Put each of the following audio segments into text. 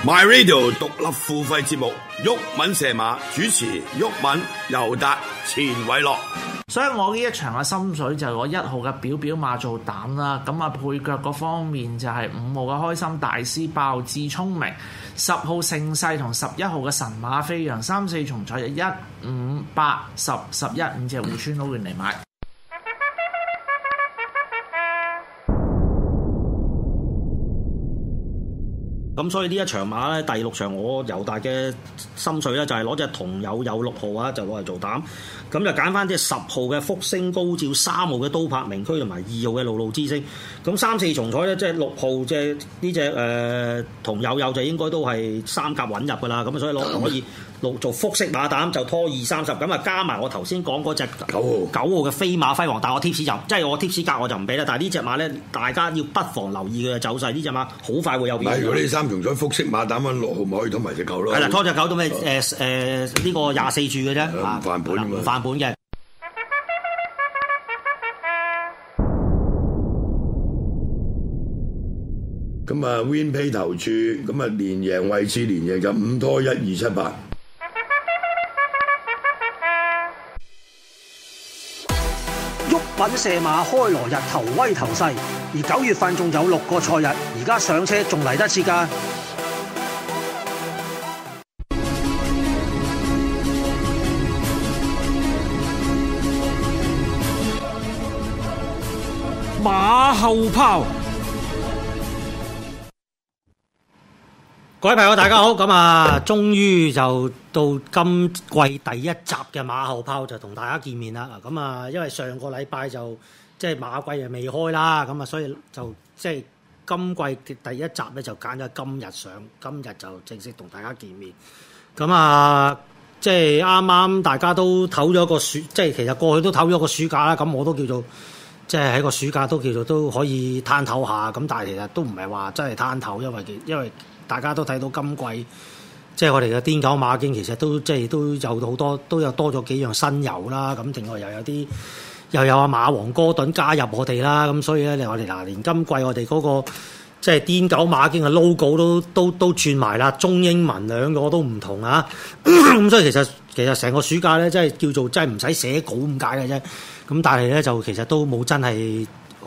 My Radio 獨立付費節目，毓民射馬主持，毓民、尤達、錢偉樂。 所以我呢一場嘅心水就係我1號嘅表表馬做膽啦，咁啊配腳嗰方面就係5號嘅開心大師、8號智聰明、10號盛世同11號嘅神馬飛揚，3、4重彩就1、5、8、10、11 5隻互村撈亂嚟買。 咁所以呢一場馬咧，第6場我尤達嘅心水咧就係攞隻同友有6號啊，就攞嚟做膽。咁就揀翻隻10號嘅福星高照、3號嘅刀拍明區同埋2號嘅路路之星。咁3、4重彩咧，即係6號隻呢隻同友有就應該都係三甲穩入噶啦。咁所以可以做複式馬膽就拖2、30。咁啊加埋我頭先講嗰隻9號嘅飛馬輝煌，但係我 tips 就即係我 tips 格我就唔俾啦。但係呢隻馬咧，大家要不妨留意佢嘅走勢。呢隻馬好快會有變。 如果呢3重彩複式馬膽揾6號咪可以拖埋隻9咯。 係啦，拖隻9到咩？呢個24注嘅啫， 唔犯本唔犯本嘅。 咁啊 WinPay 投注，咁啊連贏位置連贏就5拖1 2 7 8。 毓民射馬開鑼日頭威頭勢，而9月份仲有6個賽日，而家上車仲嚟得切㗎。 馬後炮， 各位朋友大家好，咁啊，終於就到今季第1集嘅馬後炮就同大家見面啦。咁啊，因為上個禮拜就即係馬季又未開啦，咁啊，所以就即係今季嘅第1集咧就揀咗今日上，今日就正式同大家見面。咁啊，即係啱啱大家都唞咗個暑，即係其實過去都唞咗個暑假啦。咁我都叫做。即係喺個暑假都叫做都可以攤唞下，咁但係其實都唔係話真係攤唞，因為大家都睇到今季即係我哋嘅癲狗馬經其實都即係都有好多都有多咗幾樣新油啦，咁另外又有阿馬王哥頓加入我哋啦，咁所以咧我哋連今季我哋嗰個即係癲狗馬經嘅 logo 都轉埋啦，中英文兩個都唔同啊，咁所以其實成個暑假咧即係叫做真係唔使寫稿咁解嘅啫。咁但係咧就其實都冇真係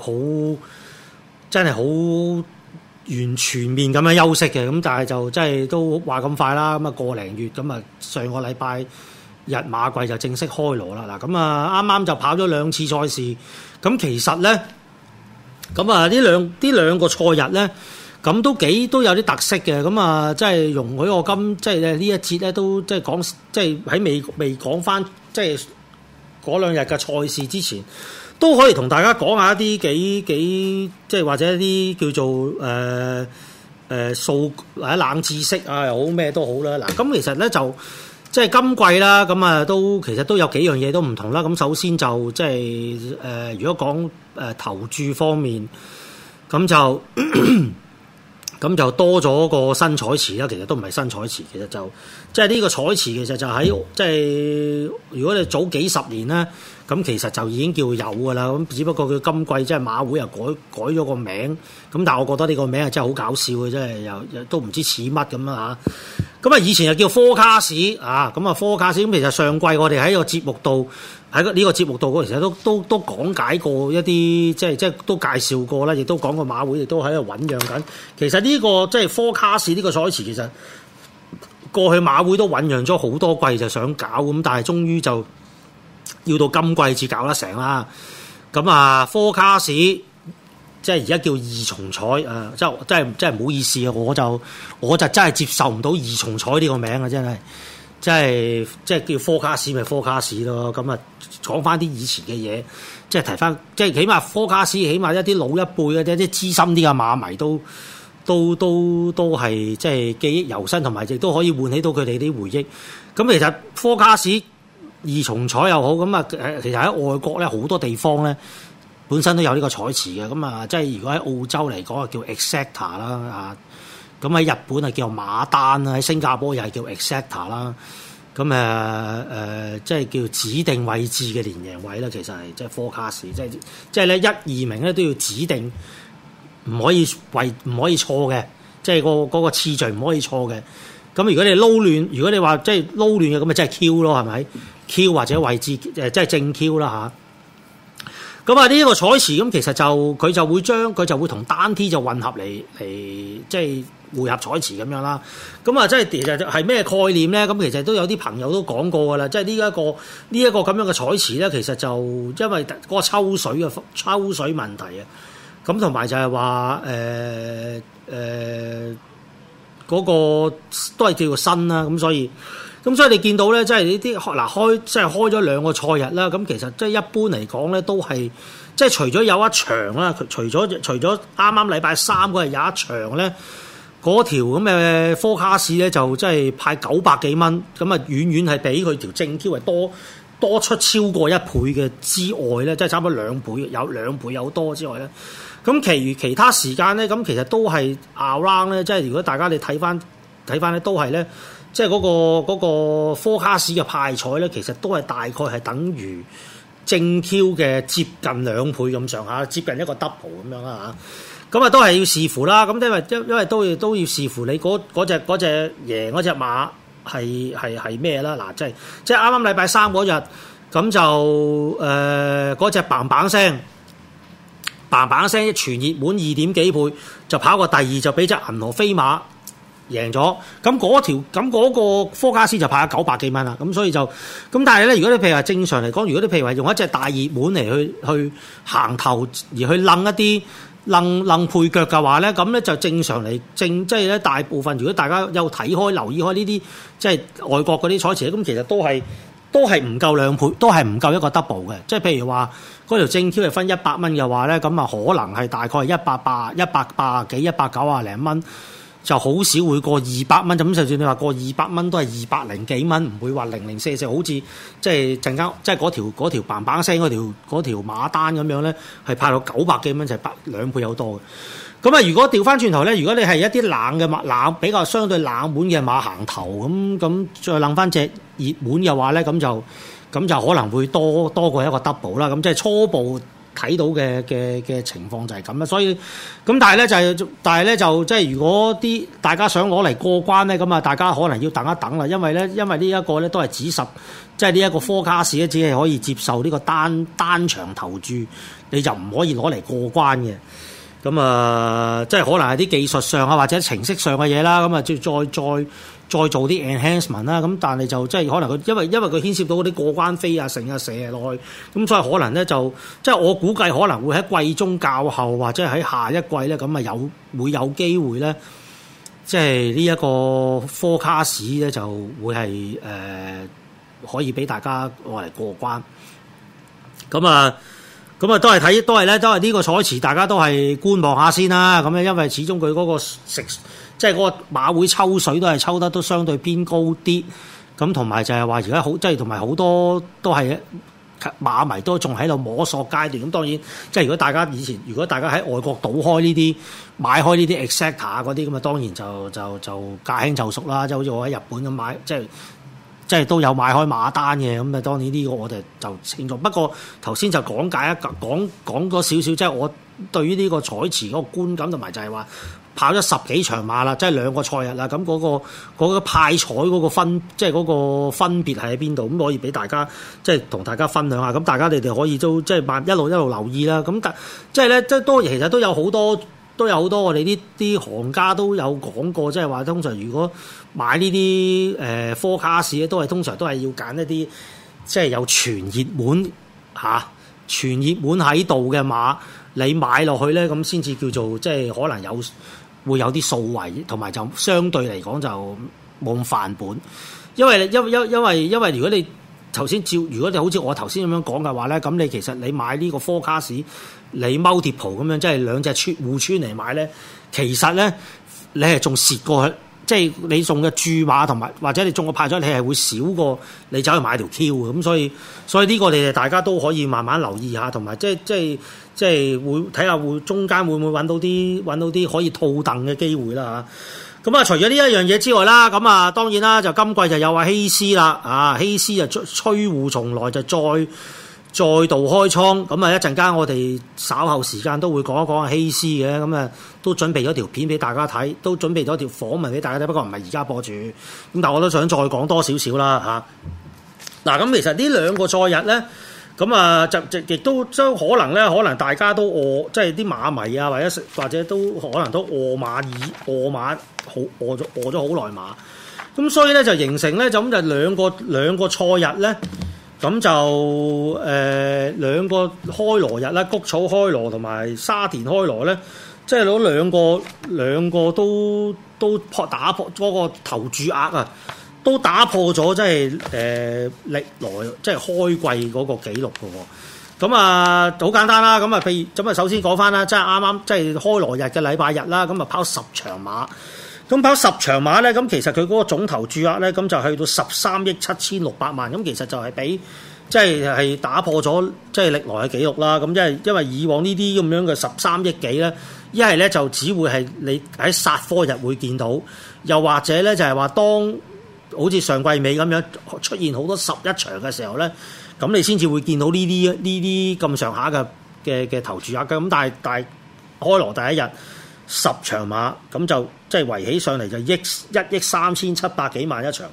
好完全面咁樣休息嘅，咁但係就真係都話咁快啦，咁啊個零月咁啊上個禮拜日馬季就正式開鑼啦。嗱咁啊啱啱就跑咗2次賽事，咁其實咧咁啊呢兩個賽日咧咁都有啲特色嘅，咁啊即係容許我即係呢一節咧都即係講即係喺未講翻即係。嗰2日嘅賽事之前，都可以同大家講下一啲幾即係或者一啲叫做數或者冷知識啊又好咩都好啦。嗱，咁其實咧就即係今季啦，咁啊其實都有幾樣嘢都唔同啦。咁首先就即係如果講投注方面，咁就多咗個新彩池啦。其實都唔係新彩池，其實就即係呢個彩池其實就喺即係如果你早幾十年咧，咁其實就已經叫有㗎啦。咁只不過佢今季即係馬會又改咗個名，咁但係我覺得呢個名係真係好搞笑嘅，真係又都唔知似乜咁啦嚇。咁啊以前又叫科卡士啊，咁啊科卡士咁其實上季我哋喺個節目度喺呢個節目度，其實都講解過一啲即係都介紹過啦，亦都講過馬會亦都喺度醖釀緊。其實呢個即係科卡士呢個賽池，其實過去馬會都醖釀咗好多季就想搞，咁但係終於就要到今季至搞得成啦。咁啊科卡士即係而家叫2重彩，真係唔好意思啊！我就真係接受唔到2重彩呢個名啊！真係。即係叫科卡士咪科卡士咯，咁啊講翻啲以前嘅嘢，即係提翻，即係起碼科卡士，起碼一啲老一輩嘅啲資深啲嘅馬迷都係即係記憶猶新，同埋亦都可以喚起到佢哋啲回憶。咁其實科卡士2重彩又好，咁啊其實喺外國咧好多地方咧本身都有呢個彩池嘅，咁啊即係如果喺澳洲嚟講啊叫 Exacta 啦啊。咁喺日本係叫馬丹啦，喺新加坡又係叫 Exacta 啦。咁即係叫指定位置嘅連贏位啦。其實係即係 forecast，即係咧1、2名咧都要指定，唔可以錯嘅。 即係嗰個次序唔可以錯嘅。咁如果你撈亂，如果你話即係撈亂嘅，咁咪即係 Q 咯，係咪 Q 或者位置即係正 Q 啦嚇。咁啊，呢一個彩池咁其實佢就會同單 T 就混合嚟即係匯合彩池咁樣啦。咁啊，即係其實係咩概念咧？咁其實都有啲朋友都講過噶啦，即係呢一個咁樣嘅彩池咧，其實就因為嗰個抽水問題啊。咁同埋就係話嗰個都係叫做新啦。咁所以你見到咧，即係呢啲即係開咗2個賽日啦。咁其實即係一般嚟講咧，都係即係除咗有一場啦，除咗啱啱禮拜3嗰日有一場咧，嗰條咁嘅科卡士咧就即係派900幾蚊，咁啊遠遠係比佢條正 Q 係多出超過1倍嘅之外咧，即係差唔多2倍，有2倍有多之外咧，咁其他時間咧，咁其實都係 around 咧，即係如果大家你睇翻咧，都係咧。即係嗰個科卡士嘅派彩咧，其實都係大概係等於正 Q 嘅接近2倍咁上下，接近一個 double 咁樣啦嚇。咁啊都係要視乎啦。咁因為都要視乎你嗰隻贏嗰隻馬係咩啦？嗱，即係啱啱禮拜3嗰日，咁就嗰隻嘭嘭聲全熱門2點幾倍，就跑過第2，就俾隻銀河飛馬贏咗，咁嗰個科卡斯就派咗900幾蚊啦，咁所以就咁，但係咧，如果你譬如話正常嚟講，如果你譬如話用一隻大熱門嚟去行頭而去楞一啲楞配腳嘅話咧，咁咧就正常嚟即係咧大部分，如果大家有睇開留意開呢啲即係外國嗰啲彩池，咁其實都係唔夠2倍，都係唔夠一個 double 嘅，即係譬如話嗰條正 Q 係分100蚊嘅話咧，咁啊可能係大概180幾190零蚊。就好少會過200蚊，咁就算你話過200蚊都係200幾蚊，唔會話0044，好似即係陣間即係嗰條嘭嘭聲嗰條馬單咁樣咧，係派到900幾蚊，就係2倍有多嘅。咁啊，如果調翻轉頭咧，如果你係一啲冷比較相對冷門嘅馬行頭咁再諗翻隻熱門嘅話咧，咁就可能會多過一個 double 啦。咁即係初步睇到嘅情況就係咁啦，所以咁但係咧就即係如果大家想攞嚟過關咧，咁啊大家可能要等一等啦，因為呢一個咧都係指實，即係呢一個科卡士咧只係可以接受呢個單場投注，你就唔可以攞嚟過關嘅。咁啊，即係可能係啲技術上啊或者程式上嘅嘢啦，咁啊再做啲 enhancement 啦，咁但係就即係可能佢因為佢牽涉到嗰啲過關飛啊、成啊、射落去，咁所以可能咧就即係我估計可能會喺季中較後或者喺下一季咧，咁啊會有機會咧，即係呢一個科卡士咧就會係可以俾大家攞嚟過關。咁啊都係呢個彩池，大家都係觀望下先啦。咁咧因為始終佢嗰個即係嗰個馬會抽水都係抽得都相對偏高啲，咁同埋就係話而家好即係同埋好多都係馬迷都仲喺度摸索階段。咁當然即係如果大家喺外國賭開呢啲買開呢啲 exacta 嗰啲咁啊，當然就駕輕就熟啦。即係好似我喺日本咁買，即係都有買開馬單嘅。咁啊，當然呢個我哋就清楚。不過頭先就講咗少少，即係我對於呢個彩池嗰個觀感同埋就係話。跑咗10幾場馬啦，即係2個賽日啦。咁嗰個派彩嗰個分別係喺邊度？咁可以俾大家即係同大家分享下。咁大家你哋可以都即係一路留意啦。咁即係咧，即係其實都有好多我哋啲行家都有講過，即係話通常如果買呢啲科卡士咧，通常都係要揀一啲即係有全熱門喺度嘅馬，你買落去咧，咁先至叫做即係可能會有啲數位，同埋就相對嚟講就冇咁範本，因為如果你頭先如果你好似我頭先咁樣講嘅話咧，咁你其實你買呢個科卡士，你 multiple 咁樣即係2隻互穿嚟買咧，其實咧你係仲蝕過去。即係你中嘅注碼同埋或者你中嘅派咗，你係會少過你走去買條 Q 嘅。咁所以呢個你哋大家都可以慢慢留意下，同埋即係會睇下會中間會唔會揾到啲可以套戥嘅機會啦嚇。咁啊，除咗呢一樣嘢之外啦，咁啊當然啦，就今季就有希斯啦，希斯就吹胡從來就再度開倉。咁啊一陣間我哋稍後時間都會講一講希斯嘅，咁啊都準備咗條片俾大家睇，都準備咗條訪問俾大家睇，不過唔係而家播住。咁但係我都想再講多少少啦嚇。嗱咁其實呢兩個賽日咧。咁啊，就亦都將可能大家都即係啲馬迷啊，或者都可能都餓馬餓咗好耐馬。咁所以咧就形成咧就咁就兩個賽日咧，咁就兩個開羅日啦，谷草開羅同埋沙田開羅咧，即係攞兩個都打破嗰個投注額啊！都打破咗即係歷來即係開季嗰個紀錄嘅喎。咁啊好簡單啦。咁啊譬如咁啊首先講翻啦，即係啱啱即係開羅日嘅禮拜日啦。咁啊跑10場馬。咁跑10場馬咧，咁其實佢嗰個總投注額咧，咁就去到13億7600萬。咁其實就係比即係打破咗即係歷來嘅紀錄啦。咁因為以往呢啲咁樣嘅13億幾咧，一係咧就只會係你喺殺科日會見到，又或者咧就係話當好似上季尾咁樣出現好多11場嘅時候咧，咁你先至會見到呢啲咁上下嘅投注額嘅。咁但係開羅第一日10場馬，咁就即係圍起上嚟就1億3700幾萬一場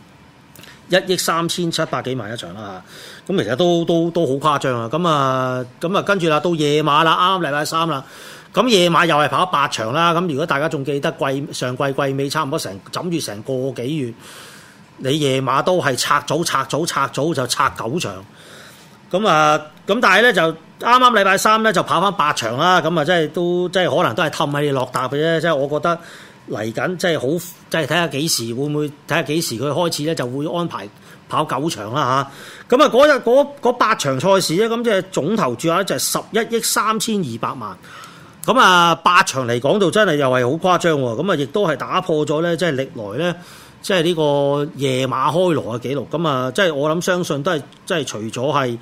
，1億3700幾萬一場啦嚇。咁其實都好誇張啊。咁啊跟住啦，到夜馬啦，啱啱禮拜三啦。咁夜馬又係跑8場啦。咁如果大家仲記得上季季尾差唔多枕住成個幾月，你夜馬都係拆組就拆9場。咁但係咧就啱啱禮拜三咧就跑翻8場啦。咁啊即係可能都係氹喺你落搭嘅啫。即係我覺得嚟緊即係好，即係睇下幾時會唔會睇下幾時佢開始咧就會安排跑9場啦嚇。咁啊嗰日嗰8場賽事咧，咁即係總投注額就係11億3200萬。咁啊8場嚟講到真係又係好誇張喎。咁啊亦都係打破咗咧，即係歷來咧。即係呢個夜馬開羅嘅紀錄，咁啊，即係我諗相信都係，即係除咗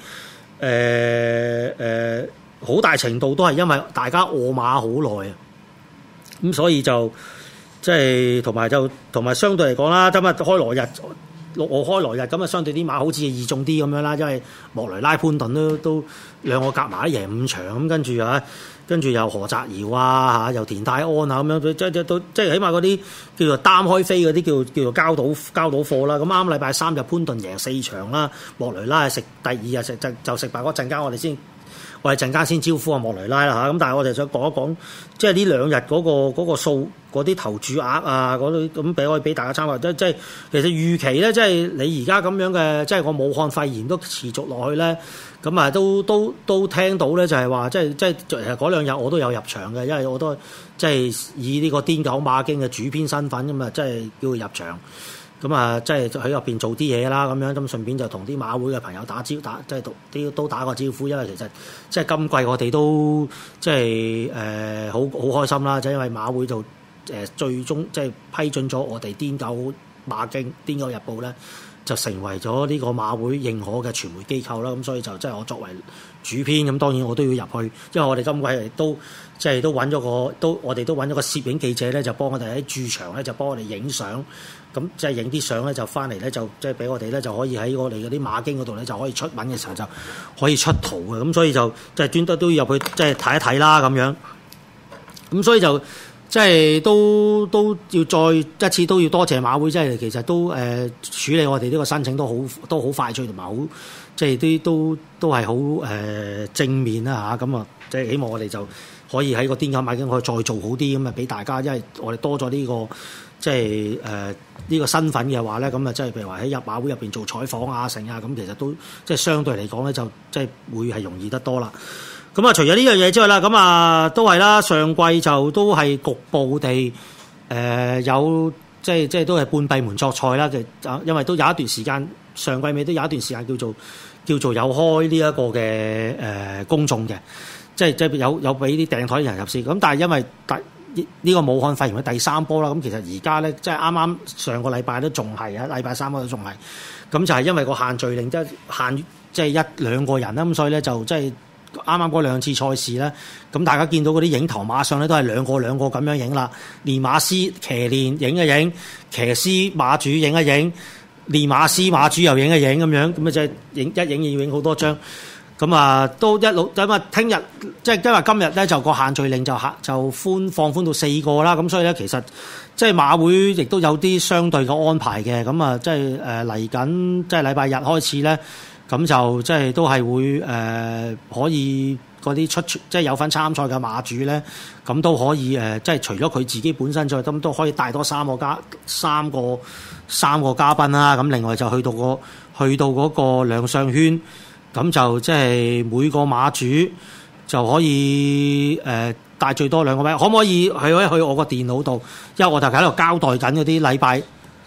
係好大程度都係因為大家餓馬好耐啊，咁所以就即係同埋相對嚟講啦，今日開羅日6號開羅日，咁啊相對啲馬好似易中啲咁樣啦，因為莫雷拉潘頓都兩個夾埋贏5場，咁跟住又何澤堯啊又田泰安啊咁樣，即係起碼嗰啲叫做擔開飛嗰啲叫做交到貨啦。咁啱禮拜三就潘頓贏4場啦，莫雷拉係食第2日食就食埋嗰陣間，我哋陣間先招呼阿莫雷拉啦嚇。咁但係我哋想講一講，即係呢2日嗰個數嗰啲投注額啊嗰啲咁可以俾大家參考。即係其實預期咧，即係你而家咁樣嘅，即係個武漢肺炎都持續落去咧。咁啊，都聽到咧，就係話，即係其實嗰2日我都有入場嘅，因為我都即係以呢個癲狗馬經嘅主編身份咁啊，即係叫佢入場。咁啊，即係喺入邊做啲嘢啦，咁樣咁順便就同啲馬會嘅朋友即係都打個招呼，因為其實即係今季我哋都即係好開心啦，即係因為馬會就最終即係批准咗我哋癲狗馬經癲狗日報咧。就成為咗呢個馬會認可嘅傳媒機構啦，咁所以就即係我作為主編，咁當然我都要入去，因為我哋今季都揾咗我哋都揾咗個攝影記者咧，就幫我哋喺駐場咧就幫我哋影相，咁即係影啲相咧就翻嚟咧就即係俾我哋咧就可以喺我哋嗰啲馬經嗰度咧就可以出文嘅時候就可以出圖嘅，咁所以就即係專登都要入去即係睇一睇啦咁樣，咁所以就。即係都要再一次都要多謝馬會，即係其實都處理我哋呢個申請都好快脆同埋好，即係都係好正面啦嚇。咁啊，即係希望我哋就可以喺個癲狗馬經可以再做好啲咁啊，俾大家，因為我哋多咗呢個即係呢個身份嘅話咧，咁啊即係譬如話喺入馬會入邊做採訪啊成啊，咁其實都即係相對嚟講咧就即係會係容易得多啦。咁啊，除咗呢樣嘢之外啦，咁啊都係啦，上季就都係局部地有即係都係半閉門作賽啦。因為都有一段時間，上季尾都有一段時間叫做有開呢一個嘅公眾嘅，即係有俾啲訂台人入市。咁但係因為呢個武漢肺炎嘅第3波啦，咁其實而家咧即係啱啱上個禮拜都仲係啊，禮拜3都仲係。咁就係因為個限聚令即係限即係1-2個人啦，咁所以咧就即係。啱啱嗰2次賽事咧，咁大家見到嗰啲影頭馬上咧都係兩個咁樣影啦，練馬師騎練影一影，騎師馬主影一影，練馬師馬主又影一影咁樣，咁啊即係影要影好多張。 咁啊，都一路咁啊，聽日即係因為今日咧就個限聚令就放寬到4個啦，咁所以咧其實即係馬會亦都有啲相對嘅安排嘅，咁啊即係嚟緊即係禮拜日開始咧，咁就即係都係會可以嗰啲即係有份參賽嘅馬主咧，咁都可以即係除咗佢自己本身再咁都可以帶多三個嘉賓啦，咁另外就去到嗰個亮相圈。咁就即係每個馬主就可以帶最多2個位，可唔可以去我個電腦度？因為我就喺度交代緊嗰啲禮拜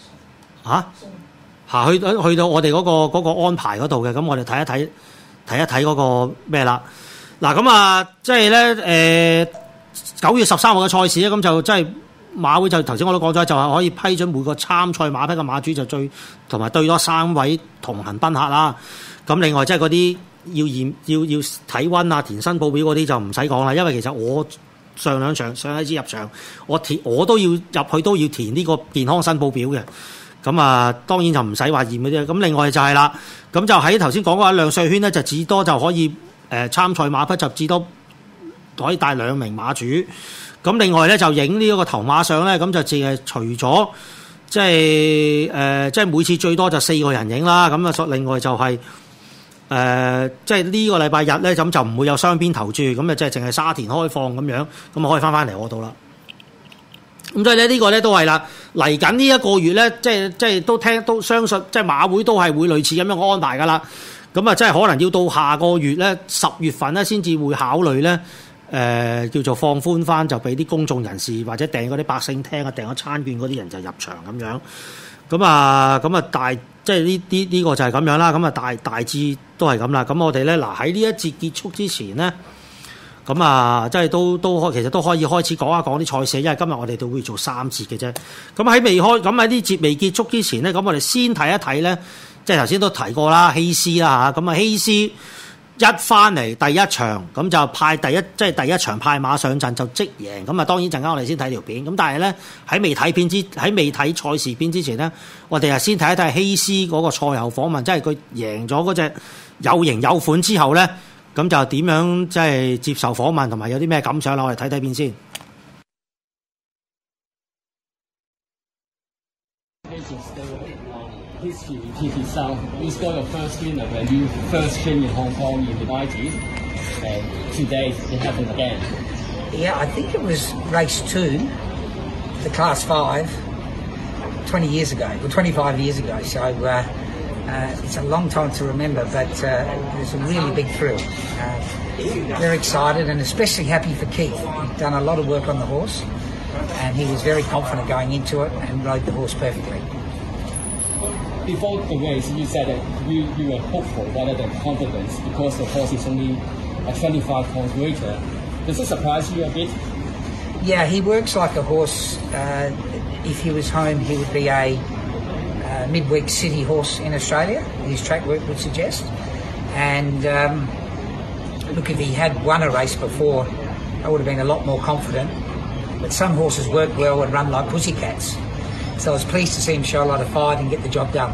去到我哋嗰個安排嗰度嘅，咁我哋睇一睇嗰個咩啦？嗱咁啊，即係咧9月13號嘅賽事咧，咁就即係馬會就頭先我都講咗，就係可以批准每個參賽馬匹嘅馬主就同埋對多3位同行賓客啦。咁另外即係嗰啲要體溫啊、填申報表嗰啲就唔使講啦，因為其實我上一次入場，我都要入去都要填呢個健康申報表嘅。咁啊，當然就唔使話驗嗰啲。咁另外就係啦，咁就喺頭先講嗰亮相圈咧，就至多就可以參賽馬匹就至多可以帶2名馬主。咁另外咧就影呢一個頭馬相咧，咁就淨係除咗即係每次最多就4個人影啦。咁啊，另外就係即係呢個禮拜日咧，咁就唔會有雙邊投注，咁啊即係淨係沙田開放咁樣，咁啊可以翻嚟我度啦。咁所以咧呢個咧都係啦，嚟緊呢一個月咧，即係都相信，即係馬會都係會類似咁樣嘅安排噶啦。咁啊，即係可能要到下個月咧10月份咧，先至會考慮咧叫做放寬翻，就俾啲公眾人士或者訂嗰啲百姓廳啊、訂咗餐券嗰啲人就入場咁樣。咁啊即係呢個就係咁樣啦。咁啊大致都係咁啦。咁我哋咧嗱喺呢一節結束之前咧，咁啊即係都其實都可以開始講一講啲賽事，因為今日我哋都會做3節嘅啫。咁喺呢節未結束之前咧，咁我哋先睇一睇咧，即係頭先都提過啦，希斯啦嚇。咁啊希斯一翻嚟第一場，咁就派第一場派馬上陣就即贏。咁啊當然陣間我哋先睇條片。咁但係咧喺未睇賽事片之前咧，我哋先睇一睇希斯嗰個賽後訪問，即係佢贏咗嗰隻有型有款之後咧，咁就點樣即係接受訪問同埋有啲咩感想啦？我哋睇睇片先。 History repeats itself. You scored your first winner when you first came in Hong Kong in the 90s, and today it happened again. Yeah, I think it was race 2, the Class 5, 20 years ago, or 25 years ago. So it's a long time to remember, but it was a really big thrill. Very excited and especially happy for Keith. He'd done a lot of work on the horse, and he was very confident going into it and rode the horse perfectly. Before the race, you said that you were hopeful rather than confident because the horse is only a 25 pounds weighter. Does it surprise you a bit? Yeah, he works like a horse. If he was home, he would be a midweek city horse in Australia, his track work would suggest. And look, if he had won a race before, I would have been a lot more confident. But some horses work well and run like pussycats. So I was pleased to see him show a lot of fight and get the job done.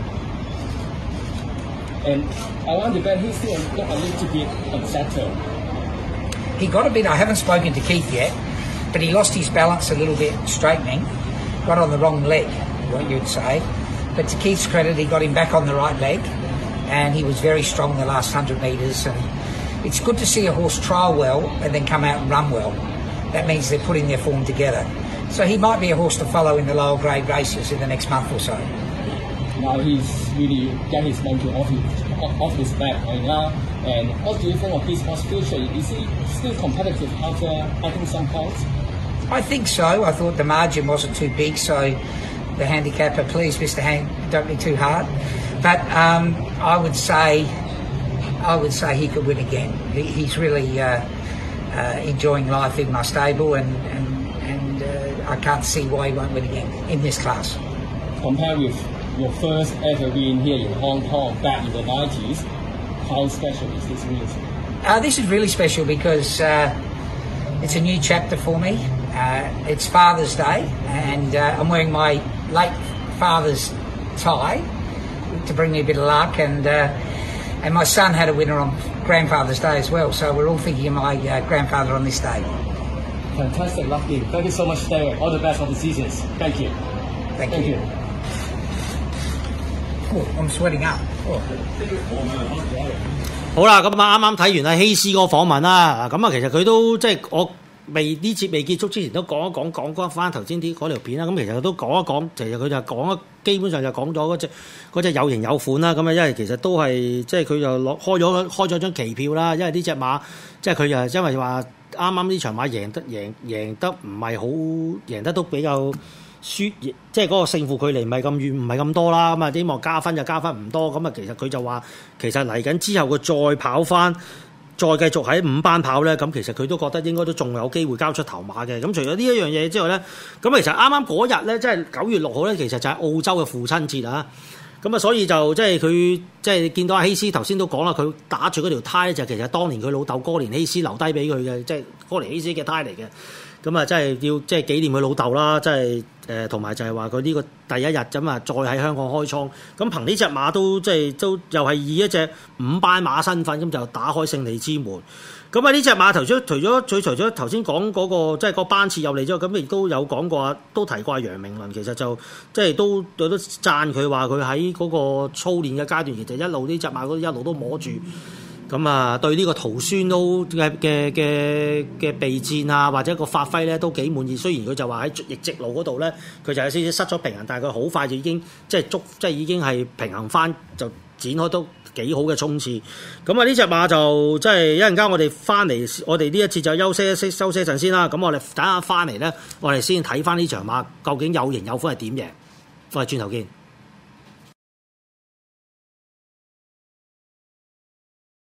And I wonder that he still got a little bit unsettled. He got a bit. I haven't spoken to Keith yet, but he lost his balance a little bit straightening. Got on the wrong leg, what you'd say. But to Keith's credit, he got him back on the right leg, and he was very strong the last 100 metres. And it's good to see a horse trial well and then come out and run well. That means they're putting their form together. So he might be a horse to follow in the lower grade races in the next month or so. Now he's really got his monkey off his back right now. And what do you think of this horse's future? Is he still competitive after adding some pounds? I think so. I thought the margin wasn't too big, so the handicapper, please, Mr. Hand, don't be too hard. But I would say he could win again. He's really enjoying life in my stable, and I can't see why he won't win again in this class. Compared with your first ever win here in Hong Kong back in the 90s, how special is this win? This is really special because it's a new chapter for me. It's Father's Day, and I'm wearing my late father's tie to bring me a bit of luck. And my son had a winner on grandfather's day as well. So we're all thinking of my grandfather on this day. Fantastic, lucky. Thank you so much, Derek. All the best for the seasons. Thank you. Thank you. Oh, I'm sweating up. Oh. 好啦，咁啊啱啱睇完阿希斯嗰個訪問啦，咁啊其實佢都即係我呢節未結束之前都講翻頭先啲嗰條片啦，咁其實佢都講一講，其實佢就講基本上就講咗嗰隻有型有款啦，咁啊因為其實都係即係佢就開咗張期票啦，因為呢隻馬即係佢又因為話啱啱呢場馬贏得唔係好贏得都比較輸，即係嗰個勝負距離唔係咁遠，唔係咁多啦。咁啊，希望加分就加分唔多。咁啊，其實佢就話，其實嚟緊之後佢再跑翻，再繼續喺5班跑咧，咁其實佢都覺得應該都仲有機會交出頭馬嘅。咁除咗呢一樣嘢之外咧，咁其實啱啱嗰日咧，即係9月6號咧，其實就係澳洲嘅父親節啊。咁啊，所以就即係佢即係見到阿希斯頭先都講啦，佢打住嗰條呔咧，就其實當年佢老豆哥連希斯留低俾佢嘅，即係哥連希斯嘅呔嚟嘅。咁啊，真係要即係紀念佢老豆啦，即係同埋就係話佢呢個第一日咁啊，再喺香港開倉。咁憑呢隻馬都即係都又係以一隻5班馬身份咁就打開勝利之門。咁啊，呢隻馬除咗頭先講嗰個即係個班次有利之外，咁亦都有講過，都提過楊明倫，其實就即係都有得讚佢話佢喺嗰個操練嘅階段，其實一路呢隻馬一路都摸住。咁啊，對呢個徒孫都嘅備戰啊，或者個發揮咧都幾滿意。雖然佢就話喺直路嗰度咧，佢就有少少失咗平衡，但係佢好快就已經即係已經係平衡翻，就展開都幾好嘅衝刺。咁啊，呢隻馬就即係一陣間我哋翻嚟，我哋呢一次就休息一陣先啦。咁我哋等下翻嚟咧，我哋先睇翻呢場馬究竟有型有款係點贏。我哋轉頭見。